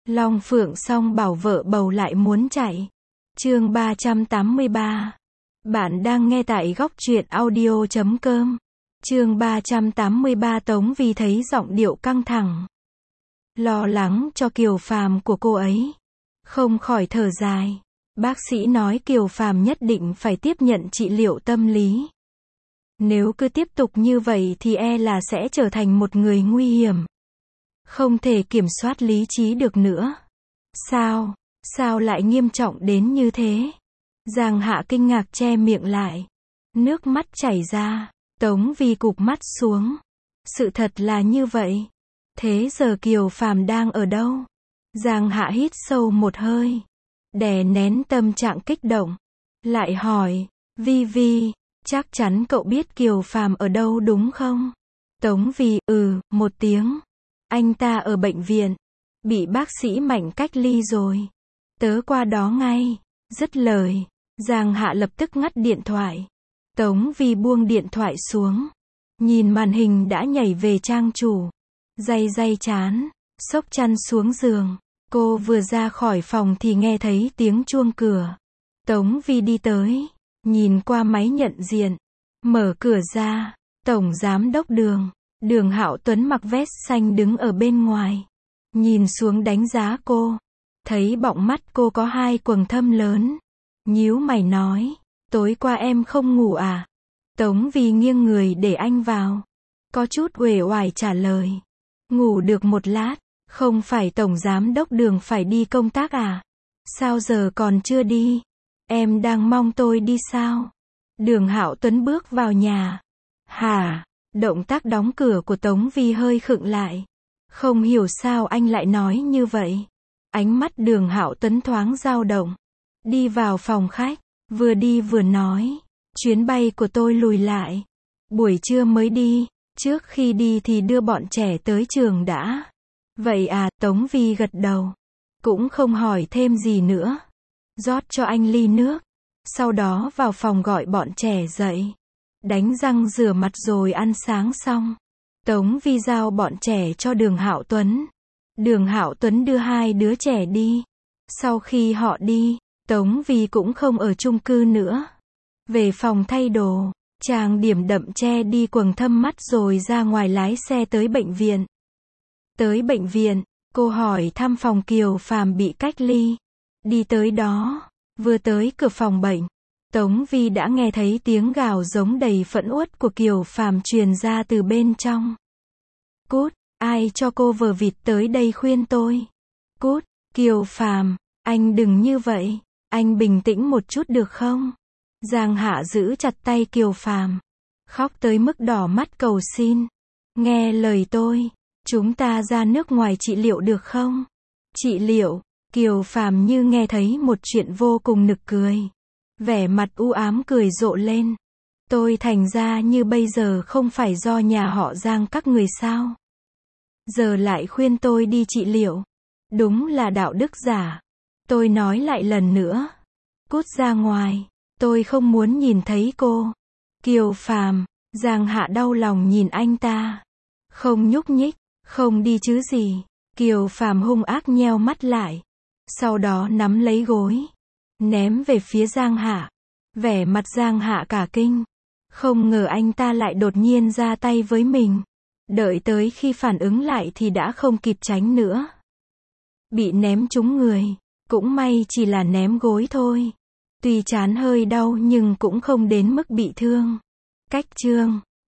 Long Phượng song bảo vợ bầu lại muốn chạy. Chương 383. Bạn đang nghe tại góc truyện audio.com. Chương 383. Tống Vi thấy giọng điệu căng thẳng, lo lắng cho Kiều Phàm của cô ấy, không khỏi thở dài. Bác sĩ nói Kiều Phàm nhất định phải tiếp nhận trị liệu tâm lý. Nếu cứ tiếp tục như vậy thì e là sẽ trở thành một người nguy hiểm, không thể kiểm soát lý trí được nữa. Sao lại nghiêm trọng đến như thế? Giang Hạ kinh ngạc che miệng lại, nước mắt chảy ra. Tống Vi cụp mắt xuống. Sự thật là như vậy. Thế giờ Kiều Phàm đang ở đâu? Giang Hạ hít sâu một hơi, đè nén tâm trạng kích động, lại hỏi, Vi, chắc chắn cậu biết Kiều Phàm ở đâu đúng không? Tống Vi, một tiếng. Anh ta ở bệnh viện, bị bác sĩ Mạnh cách ly rồi. Tớ qua đó ngay. Dứt lời, Giang Hạ lập tức ngắt điện thoại. Tống Vi buông điện thoại xuống, nhìn màn hình đã nhảy về trang chủ, day chán, xốc chăn xuống giường. Cô vừa ra khỏi phòng thì nghe thấy tiếng chuông cửa. Tống Vi đi tới, nhìn qua máy nhận diện, mở cửa ra. Tổng giám đốc Đường Hạo Tuấn mặc vest xanh đứng ở bên ngoài, nhìn xuống đánh giá cô, thấy bọng mắt cô có hai quầng thâm lớn, nhíu mày nói, tối qua em không ngủ à? Tống Vi nghiêng người để anh vào, có chút uể oải trả lời, ngủ được một lát. Không phải Tổng giám đốc Đường phải đi công tác à? Sao giờ còn chưa đi? Em đang mong tôi đi sao? Đường Hạo Tuấn bước vào nhà. Hả? Động tác đóng cửa của Tống Vi hơi khựng lại. Không hiểu sao anh lại nói như vậy. Ánh mắt Đường Hạo Tuấn thoáng dao động. Đi vào phòng khách, vừa đi vừa nói, chuyến bay của tôi lùi lại, buổi trưa mới đi, trước khi đi thì đưa bọn trẻ tới trường đã. Vậy à? Tống Vi gật đầu, cũng không hỏi thêm gì nữa, rót cho anh ly nước, sau đó vào phòng gọi bọn trẻ dậy, đánh răng rửa mặt rồi ăn sáng xong. Tống Vi giao bọn trẻ cho Đường Hạo Tuấn. Đường Hạo Tuấn đưa hai đứa trẻ đi. Sau khi họ đi, Tống Vi cũng không ở chung cư nữa. Về phòng thay đồ, trang điểm đậm che đi quầng thâm mắt rồi ra ngoài lái xe tới bệnh viện. Tới bệnh viện, cô hỏi thăm phòng Kiều Phàm bị cách ly. Đi tới đó, vừa tới cửa phòng bệnh, Tống Vi đã nghe thấy tiếng gào giống đầy phẫn uất của Kiều Phàm truyền ra từ bên trong. Cút, ai cho cô vờ vịt tới đây khuyên tôi? Cút, Kiều Phàm, anh đừng như vậy, anh bình tĩnh một chút được không? Giang Hạ giữ chặt tay Kiều Phàm, khóc tới mức đỏ mắt cầu xin. Nghe lời tôi, chúng ta ra nước ngoài trị liệu được không? Trị liệu? Kiều Phàm như nghe thấy một chuyện vô cùng nực cười. Vẻ mặt u ám cười rộ lên. Tôi thành ra như bây giờ không phải do nhà họ Giang các người sao? Giờ lại khuyên tôi đi trị liệu. Đúng là đạo đức giả. Tôi nói lại lần nữa. Cút ra ngoài. Tôi không muốn nhìn thấy cô. Kiều Phàm, Giang Hạ đau lòng nhìn anh ta. Không nhúc nhích, không đi chứ gì. Kiều Phàm hung ác nheo mắt lại. Sau đó nắm lấy gối, ném về phía Giang Hạ. Vẻ mặt Giang Hạ cả kinh. Không ngờ anh ta lại đột nhiên ra tay với mình. Đợi tới khi phản ứng lại thì đã không kịp tránh nữa. Bị ném trúng người. Cũng may chỉ là ném gối thôi. Tuy trán hơi đau nhưng cũng không đến mức bị thương. Cách chương